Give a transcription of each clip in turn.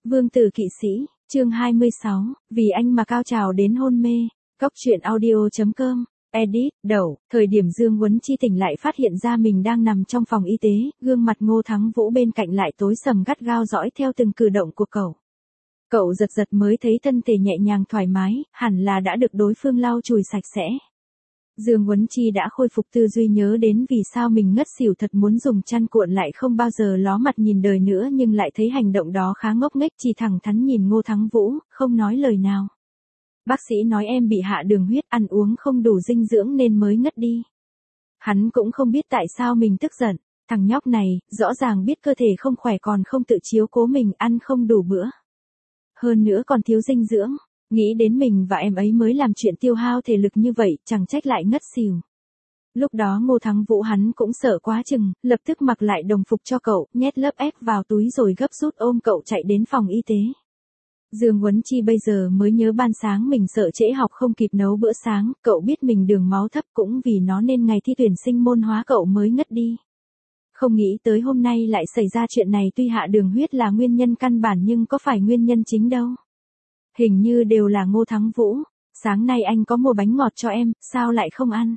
Vương tử kỵ sĩ, chương 26, vì anh mà cao trào đến hôn mê. Cóc truyện audio.com, edit, đầu, thời điểm Dương Huấn Chi tỉnh lại phát hiện ra mình đang nằm trong phòng y tế, gương mặt Ngô Thắng Vũ bên cạnh lại tối sầm gắt gao dõi theo từng cử động của cậu. Cậu giật giật mới thấy thân thể nhẹ nhàng thoải mái, hẳn là đã được đối phương lau chùi sạch sẽ. Dương Huấn Chi đã khôi phục tư duy nhớ đến vì sao mình ngất xỉu thật muốn dùng chăn cuộn lại không bao giờ ló mặt nhìn đời nữa nhưng lại thấy hành động đó khá ngốc nghếch chỉ thẳng thắn nhìn Ngô Thắng Vũ, không nói lời nào. Bác sĩ nói em bị hạ đường huyết ăn uống không đủ dinh dưỡng nên mới ngất đi. Hắn cũng không biết tại sao mình tức giận, thằng nhóc này, rõ ràng biết cơ thể không khỏe còn không tự chiếu cố mình ăn không đủ bữa. Hơn nữa còn thiếu dinh dưỡng. Nghĩ đến mình và em ấy mới làm chuyện tiêu hao thể lực như vậy, chẳng trách lại ngất xỉu. Lúc đó Ngô Thắng Vũ hắn cũng sợ quá chừng, lập tức mặc lại đồng phục cho cậu, nhét lớp ép vào túi rồi gấp rút ôm cậu chạy đến phòng y tế. Dương Huấn Chi bây giờ mới nhớ ban sáng mình sợ trễ học không kịp nấu bữa sáng, cậu biết mình đường máu thấp cũng vì nó nên ngày thi tuyển sinh môn hóa cậu mới ngất đi. Không nghĩ tới hôm nay lại xảy ra chuyện này, tuy hạ đường huyết là nguyên nhân căn bản nhưng có phải nguyên nhân chính đâu. Hình như đều là Ngô Thắng Vũ, sáng nay anh có mua bánh ngọt cho em, sao lại không ăn?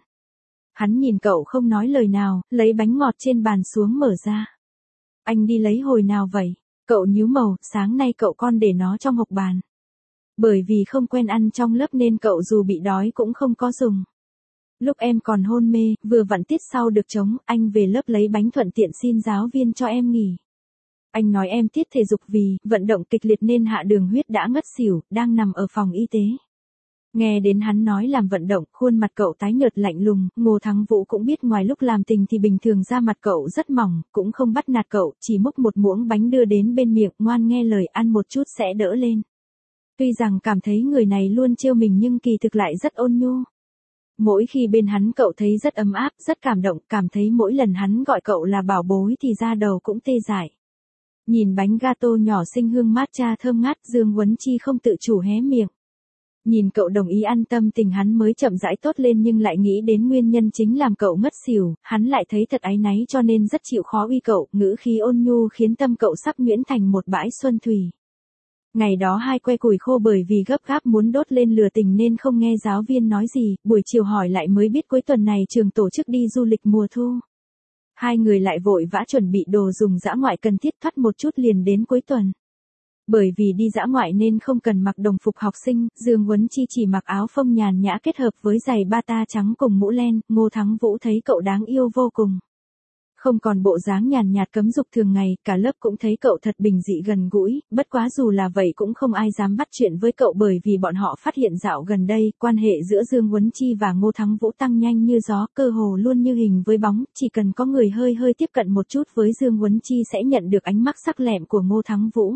Hắn nhìn cậu không nói lời nào, lấy bánh ngọt trên bàn xuống mở ra. Anh đi lấy hồi nào vậy? Cậu nhíu màu, sáng nay cậu con để nó trong hộc bàn. Bởi vì không quen ăn trong lớp nên cậu dù bị đói cũng không có dùng. Lúc em còn hôn mê, vừa vặn tiết sau được trống, anh về lớp lấy bánh thuận tiện xin giáo viên cho em nghỉ. Anh nói em tiết thể dục vì vận động kịch liệt nên hạ đường huyết đã ngất xỉu, đang nằm ở phòng y tế. Nghe đến hắn nói làm vận động, khuôn mặt cậu tái nhợt lạnh lùng, Ngô Thắng Vũ cũng biết ngoài lúc làm tình thì bình thường da mặt cậu rất mỏng, cũng không bắt nạt cậu, chỉ múc một muỗng bánh đưa đến bên miệng, ngoan nghe lời ăn một chút sẽ đỡ lên. Tuy rằng cảm thấy người này luôn trêu mình nhưng kỳ thực lại rất ôn nhu. Mỗi khi bên hắn cậu thấy rất ấm áp, rất cảm động, cảm thấy mỗi lần hắn gọi cậu là bảo bối thì da đầu cũng tê dại. Nhìn bánh gato nhỏ xinh hương matcha thơm ngát, Dương Huấn Chi không tự chủ hé miệng. Nhìn cậu đồng ý ăn tâm tình hắn mới chậm rãi tốt lên nhưng lại nghĩ đến nguyên nhân chính làm cậu ngất xỉu, hắn lại thấy thật áy náy cho nên rất chịu khó uy cậu, ngữ khí ôn nhu khiến tâm cậu sắp nhuyễn thành một bãi xuân thủy. Ngày đó hai que củi khô bởi vì gấp gáp muốn đốt lên lửa tình nên không nghe giáo viên nói gì, buổi chiều hỏi lại mới biết cuối tuần này trường tổ chức đi du lịch mùa thu. Hai người lại vội vã chuẩn bị đồ dùng dã ngoại cần thiết thoát một chút liền đến cuối tuần. Bởi vì đi dã ngoại nên không cần mặc đồng phục học sinh, Dương Huấn Chi chỉ mặc áo phông nhàn nhã kết hợp với giày bata trắng cùng mũ len, Ngô Thắng Vũ thấy cậu đáng yêu vô cùng. Không còn bộ dáng nhàn nhạt cấm dục thường ngày, cả lớp cũng thấy cậu thật bình dị gần gũi, bất quá dù là vậy cũng không ai dám bắt chuyện với cậu bởi vì bọn họ phát hiện dạo gần đây, quan hệ giữa Dương Huấn Chi và Ngô Thắng Vũ tăng nhanh như gió, cơ hồ luôn như hình với bóng, chỉ cần có người hơi tiếp cận một chút với Dương Huấn Chi sẽ nhận được ánh mắt sắc lẹm của Ngô Thắng Vũ.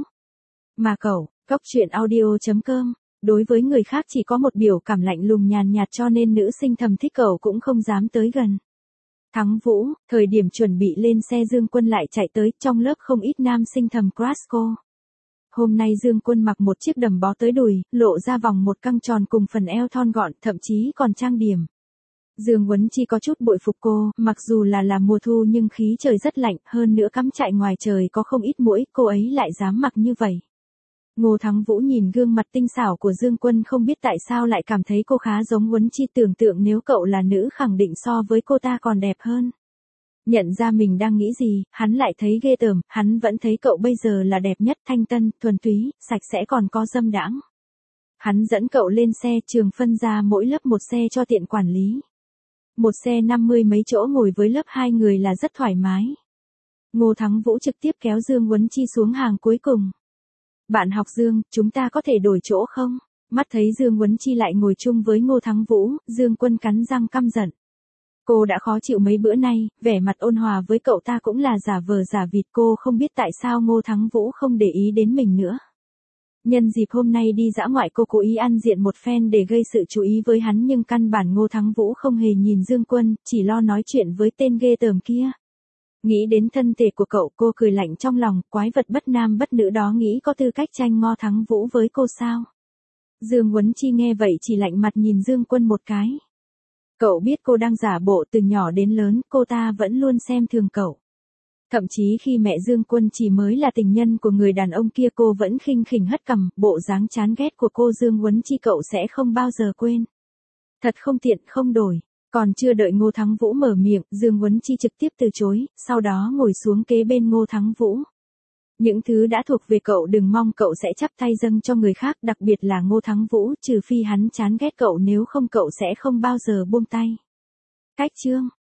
Mà cậu, cóc truyện audio.com, đối với người khác chỉ có một biểu cảm lạnh lùng nhàn nhạt cho nên nữ sinh thầm thích cậu cũng không dám tới gần. Thắng Vũ, thời điểm chuẩn bị lên xe Dương Quân lại chạy tới, trong lớp không ít nam sinh thầm crush cô. Hôm nay Dương Quân mặc một chiếc đầm bó tới đùi, lộ ra vòng một căng tròn cùng phần eo thon gọn, thậm chí còn trang điểm. Dương Huấn Chi có chút bội phục cô, mặc dù là mùa thu nhưng khí trời rất lạnh, hơn nữa cắm trại ngoài trời có không ít muỗi, cô ấy lại dám mặc như vậy. Ngô Thắng Vũ nhìn gương mặt tinh xảo của Dương Quân không biết tại sao lại cảm thấy cô khá giống Huấn Chi, tưởng tượng nếu cậu là nữ khẳng định so với cô ta còn đẹp hơn. Nhận ra mình đang nghĩ gì, hắn lại thấy ghê tởm, hắn vẫn thấy cậu bây giờ là đẹp nhất, thanh tân, thuần túy, sạch sẽ còn có dâm đãng. Hắn dẫn cậu lên xe, trường phân ra mỗi lớp một xe cho tiện quản lý. Một xe 50 mấy chỗ ngồi với lớp 2 người là rất thoải mái. Ngô Thắng Vũ trực tiếp kéo Dương Huấn Chi xuống hàng cuối cùng. Bạn học Dương, chúng ta có thể đổi chỗ không? Mắt thấy Dương Huấn Chi lại ngồi chung với Ngô Thắng Vũ, Dương Quân cắn răng căm giận. Cô đã khó chịu mấy bữa nay, vẻ mặt ôn hòa với cậu ta cũng là giả vờ giả vịt, cô không biết tại sao Ngô Thắng Vũ không để ý đến mình nữa. Nhân dịp hôm nay đi dã ngoại cô cố ý ăn diện một phen để gây sự chú ý với hắn nhưng căn bản Ngô Thắng Vũ không hề nhìn Dương Quân, chỉ lo nói chuyện với tên ghê tởm kia. Nghĩ đến thân thể của cậu cô cười lạnh trong lòng, quái vật bất nam bất nữ đó nghĩ có tư cách tranh Ngô Thắng Vũ với cô sao? Dương Huấn Chi nghe vậy chỉ lạnh mặt nhìn Dương Quân một cái. Cậu biết cô đang giả bộ, từ nhỏ đến lớn cô ta vẫn luôn xem thường cậu. Thậm chí khi mẹ Dương Quân chỉ mới là tình nhân của người đàn ông kia cô vẫn khinh khỉnh hất cằm, bộ dáng chán ghét của cô Dương Huấn Chi cậu sẽ không bao giờ quên. Thật không tiện, không đổi. Còn chưa đợi Ngô Thắng Vũ mở miệng, Dương Huấn Chi trực tiếp từ chối, sau đó ngồi xuống kế bên Ngô Thắng Vũ. Những thứ đã thuộc về cậu đừng mong cậu sẽ chắp tay dâng cho người khác, đặc biệt là Ngô Thắng Vũ, trừ phi hắn chán ghét cậu, nếu không cậu sẽ không bao giờ buông tay. Cách chương